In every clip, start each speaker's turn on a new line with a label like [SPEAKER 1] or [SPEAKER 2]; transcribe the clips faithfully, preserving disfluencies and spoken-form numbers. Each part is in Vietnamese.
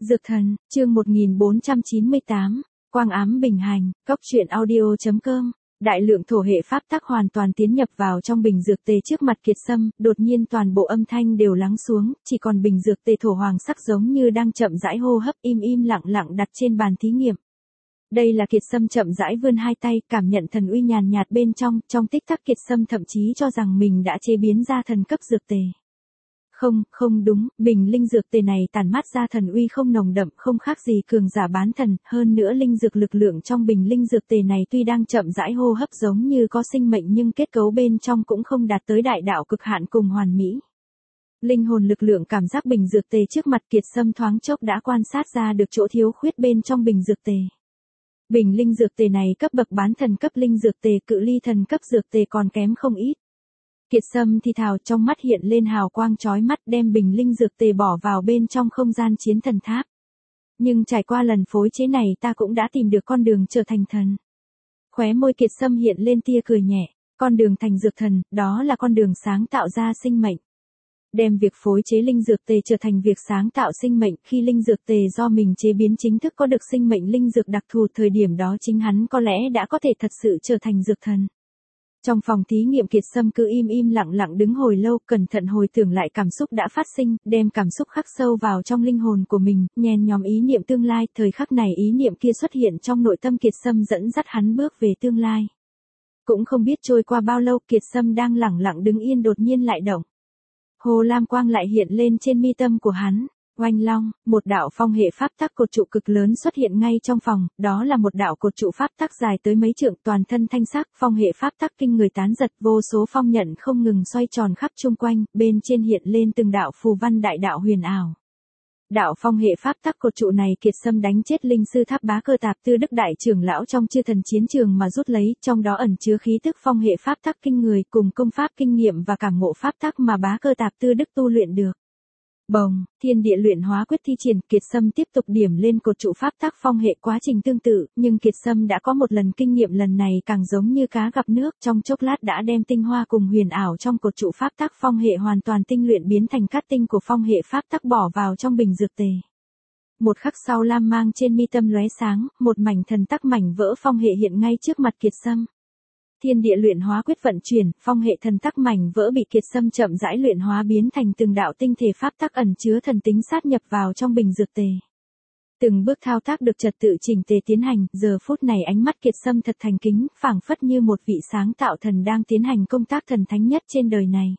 [SPEAKER 1] Dược thần, chương một nghìn bốn trăm chín mươi tám, quang ám bình hành, cốc truyện audio.com. Đại lượng thổ hệ pháp tắc hoàn toàn tiến nhập vào trong bình dược tề trước mặt Kiệt Sâm, đột nhiên toàn bộ âm thanh đều lắng xuống, chỉ còn bình dược tề thổ hoàng sắc giống như đang chậm rãi hô hấp im im lặng lặng đặt trên bàn thí nghiệm. Đây là Kiệt Sâm chậm rãi vươn hai tay, cảm nhận thần uy nhàn nhạt bên trong, trong tích tắc Kiệt Sâm thậm chí cho rằng mình đã chế biến ra thần cấp dược tề. Không, không đúng, bình linh dược tề này tản mát ra thần uy không nồng đậm, không khác gì cường giả bán thần, hơn nữa linh dược lực lượng trong bình linh dược tề này tuy đang chậm rãi hô hấp giống như có sinh mệnh nhưng kết cấu bên trong cũng không đạt tới đại đạo cực hạn cùng hoàn mỹ. Linh hồn lực lượng cảm giác bình dược tề trước mặt Kiệt Sâm thoáng chốc đã quan sát ra được chỗ thiếu khuyết bên trong bình dược tề. Bình linh dược tề này cấp bậc bán thần cấp linh dược tề, cự ly thần cấp dược tề còn kém không ít. Kiệt Sâm thì thào, trong mắt hiện lên hào quang chói mắt, đem bình linh dược tề bỏ vào bên trong không gian chiến thần tháp. Nhưng trải qua lần phối chế này ta cũng đã tìm được con đường trở thành thần. Khóe môi Kiệt Sâm hiện lên tia cười nhẹ, con đường thành dược thần, đó là con đường sáng tạo ra sinh mệnh. Đem việc phối chế linh dược tề trở thành việc sáng tạo sinh mệnh, khi linh dược tề do mình chế biến chính thức có được sinh mệnh linh dược đặc thù, thời điểm đó chính hắn có lẽ đã có thể thật sự trở thành dược thần. Trong phòng thí nghiệm Kiệt Sâm cứ im im lặng lặng đứng hồi lâu, cẩn thận hồi tưởng lại cảm xúc đã phát sinh, đem cảm xúc khắc sâu vào trong linh hồn của mình, nhen nhóm ý niệm tương lai, thời khắc này ý niệm kia xuất hiện trong nội tâm Kiệt Sâm dẫn dắt hắn bước về tương lai. Cũng không biết trôi qua bao lâu, Kiệt Sâm đang lẳng lặng đứng yên đột nhiên lại động. Hồ lam quang lại hiện lên trên mi tâm của hắn. Oanh long, một đạo phong hệ pháp tắc cột trụ cực lớn xuất hiện ngay trong phòng, đó là một đạo cột trụ pháp tắc dài tới mấy trượng, toàn thân thanh sắc, phong hệ pháp tắc kinh người tán giật, vô số phong nhận không ngừng xoay tròn khắp chung quanh, bên trên hiện lên từng đạo phù văn đại đạo huyền ảo. Đạo phong hệ pháp tắc cột trụ này Kiệt Sâm đánh chết linh sư Tháp Bá Cơ Tạp Tư Đức đại trưởng lão trong chư thần chiến trường mà rút lấy, trong đó ẩn chứa khí tức phong hệ pháp tắc kinh người cùng công pháp kinh nghiệm và cảm ngộ pháp tắc mà Bá Cơ Tạp Tư Đức tu luyện được. Bồng, thiên địa luyện hóa quyết thi triển, Kiệt Sâm tiếp tục điểm lên cột trụ pháp tắc phong hệ, quá trình tương tự, nhưng Kiệt Sâm đã có một lần kinh nghiệm, lần này càng giống như cá gặp nước, trong chốc lát đã đem tinh hoa cùng huyền ảo trong cột trụ pháp tắc phong hệ hoàn toàn tinh luyện biến thành cát tinh của phong hệ pháp tắc bỏ vào trong bình dược tề. Một khắc sau lam mang trên mi tâm lóe sáng, một mảnh thần tắc mảnh vỡ phong hệ hiện ngay trước mặt Kiệt Sâm. Thiên địa luyện hóa quyết vận chuyển, phong hệ thần tắc mảnh vỡ bị Kiệt Sâm chậm rãi luyện hóa biến thành từng đạo tinh thể pháp tắc ẩn chứa thần tính sát nhập vào trong bình dược tề. Từng bước thao tác được trật tự chỉnh tề tiến hành, giờ phút này ánh mắt Kiệt Sâm thật thành kính, phảng phất như một vị sáng tạo thần đang tiến hành công tác thần thánh nhất trên đời này.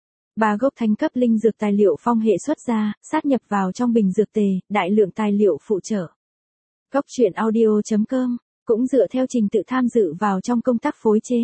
[SPEAKER 1] Ba gốc thánh cấp linh dược tài liệu phong hệ xuất ra, sát nhập vào trong bình dược tề, đại lượng tài liệu phụ trợ. Cốc truyện audio.com cũng dựa theo trình tự tham dự vào trong công tác phối chế.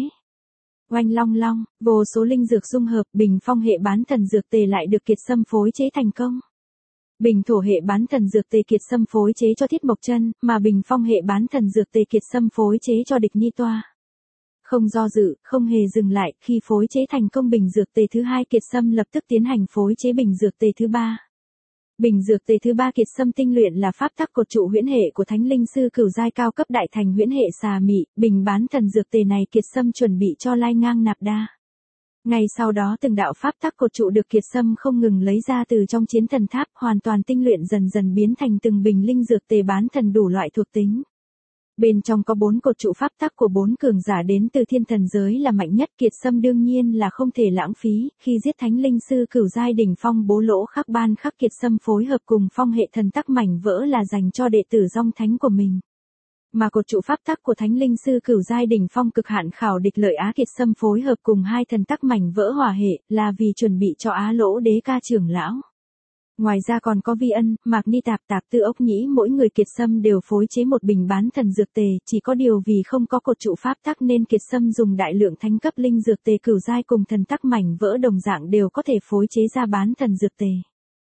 [SPEAKER 1] Oanh long long, vô số linh dược dung hợp, bình phong hệ bán thần dược tề lại được Kiệt Sâm phối chế thành công. Bình thổ hệ bán thần dược tề Kiệt Sâm phối chế cho Thiết Mộc Chân, mà bình phong hệ bán thần dược tề Kiệt Sâm phối chế cho Địch Ni Toa. Không do dự, không hề dừng lại, khi phối chế thành công bình dược tề thứ hai, Kiệt Sâm lập tức tiến hành phối chế bình dược tề thứ ba. Bình dược tề thứ ba Kiệt Sâm tinh luyện là pháp tắc cột trụ huyễn hệ của Thánh Linh sư cửu giai cao cấp đại thành huyễn hệ xà mị, bình bán thần dược tề này Kiệt Sâm chuẩn bị cho lai ngang nạp đa. Ngay sau đó từng đạo pháp tắc cột trụ được Kiệt Sâm không ngừng lấy ra từ trong chiến thần tháp, hoàn toàn tinh luyện dần dần biến thành từng bình linh dược tề bán thần đủ loại thuộc tính. Bên trong có bốn cột trụ pháp tắc của bốn cường giả đến từ thiên thần giới là mạnh nhất, Kiệt Sâm đương nhiên là không thể lãng phí, khi giết Thánh Linh sư cửu giai đỉnh phong Bố Lỗ Khắc Ban Khắc, Kiệt Sâm phối hợp cùng phong hệ thần tắc mảnh vỡ là dành cho đệ tử Dong Thánh của mình. Mà cột trụ pháp tắc của Thánh Linh sư cửu giai đỉnh phong cực hạn khảo địch lợi Á, Kiệt Sâm phối hợp cùng hai thần tắc mảnh vỡ hỏa hệ, là vì chuẩn bị cho Á Lỗ Đế Ca trưởng lão. Ngoài ra còn có Vi Ân, Mạc Ni Tạp Tạp Tư Ốc Nhĩ, mỗi người Kiệt Sâm đều phối chế một bình bán thần dược tề, chỉ có điều vì không có cột trụ pháp tắc nên Kiệt Sâm dùng đại lượng thánh cấp linh dược tề cửu giai cùng thần tắc mảnh vỡ đồng dạng đều có thể phối chế ra bán thần dược tề.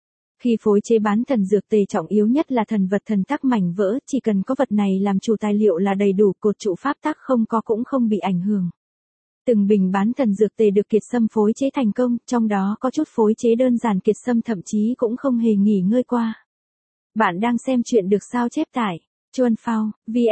[SPEAKER 1] Khi phối chế bán thần dược tề trọng yếu nhất là thần vật thần tắc mảnh vỡ, chỉ cần có vật này làm chủ tài liệu là đầy đủ, cột trụ pháp tắc không có cũng không bị ảnh hưởng. Từng bình bán thần dược tề được Kiệt Sâm phối chế thành công, trong đó có chút phối chế đơn giản Kiệt Sâm thậm chí cũng không hề nghỉ ngơi qua. Bạn đang xem chuyện được sao chép tải. Chuan Phao,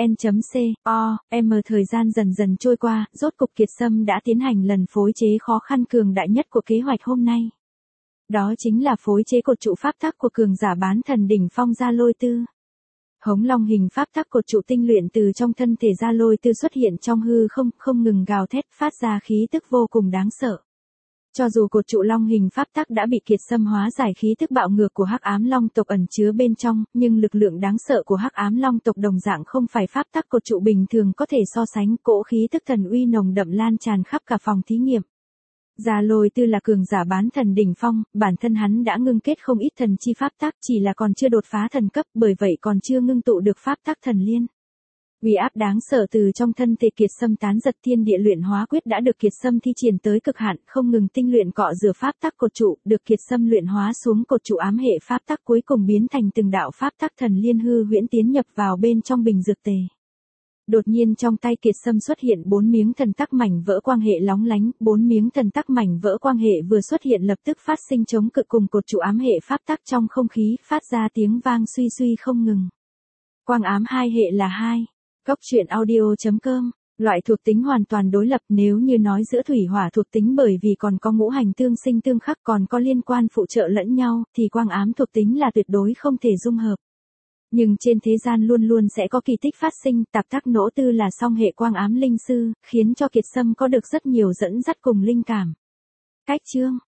[SPEAKER 1] vn.co, m thời gian dần dần trôi qua, rốt cục Kiệt Sâm đã tiến hành lần phối chế khó khăn cường đại nhất của kế hoạch hôm nay. Đó chính là phối chế cột trụ pháp tắc của cường giả bán thần đỉnh phong Gia Lôi Tư. Hống long hình pháp tắc cột trụ tinh luyện từ trong thân thể Gia Lôi Tư xuất hiện trong hư không, không ngừng gào thét phát ra khí tức vô cùng đáng sợ. Cho dù cột trụ long hình pháp tắc đã bị kiệt xâm hóa giải khí tức bạo ngược của Hắc Ám Long tộc ẩn chứa bên trong, nhưng lực lượng đáng sợ của Hắc Ám Long tộc đồng dạng không phải pháp tắc cột trụ bình thường có thể so sánh, cỗ khí tức thần uy nồng đậm lan tràn khắp cả phòng thí nghiệm. Gia Lôi Tư là cường giả bán thần đỉnh phong, bản thân hắn đã ngưng kết không ít thần chi pháp tắc, chỉ là còn chưa đột phá thần cấp, bởi vậy còn chưa ngưng tụ được pháp tắc thần liên. Uy áp đáng sợ từ trong thân thể kiệt xâm tán giật thiên địa luyện hóa quyết đã được kiệt xâm thi triển tới cực hạn, không ngừng tinh luyện cọ rửa pháp tắc cột trụ, được kiệt xâm luyện hóa xuống cột trụ ám hệ pháp tắc cuối cùng biến thành từng đạo pháp tắc thần liên hư huyễn tiến nhập vào bên trong bình dược tề. Đột nhiên trong tay kiệt xâm xuất hiện bốn miếng thần tắc mảnh vỡ quang hệ lóng lánh, bốn miếng thần tắc mảnh vỡ quang hệ vừa xuất hiện lập tức phát sinh chống cự cùng cột trụ ám hệ pháp tắc trong không khí, phát ra tiếng vang suy suy không ngừng. Quang ám hai hệ là hai. Cốc truyện audio chấm com, loại thuộc tính hoàn toàn đối lập, nếu như nói giữa thủy hỏa thuộc tính bởi vì còn có ngũ hành tương sinh tương khắc còn có liên quan phụ trợ lẫn nhau, thì quang ám thuộc tính là tuyệt đối không thể dung hợp. Nhưng trên thế gian luôn luôn sẽ có kỳ tích phát sinh, Tạp Tắc Nỗ Tư là song hệ quang ám linh sư, khiến cho kiệt xâm có được rất nhiều dẫn dắt cùng linh cảm. Cách chương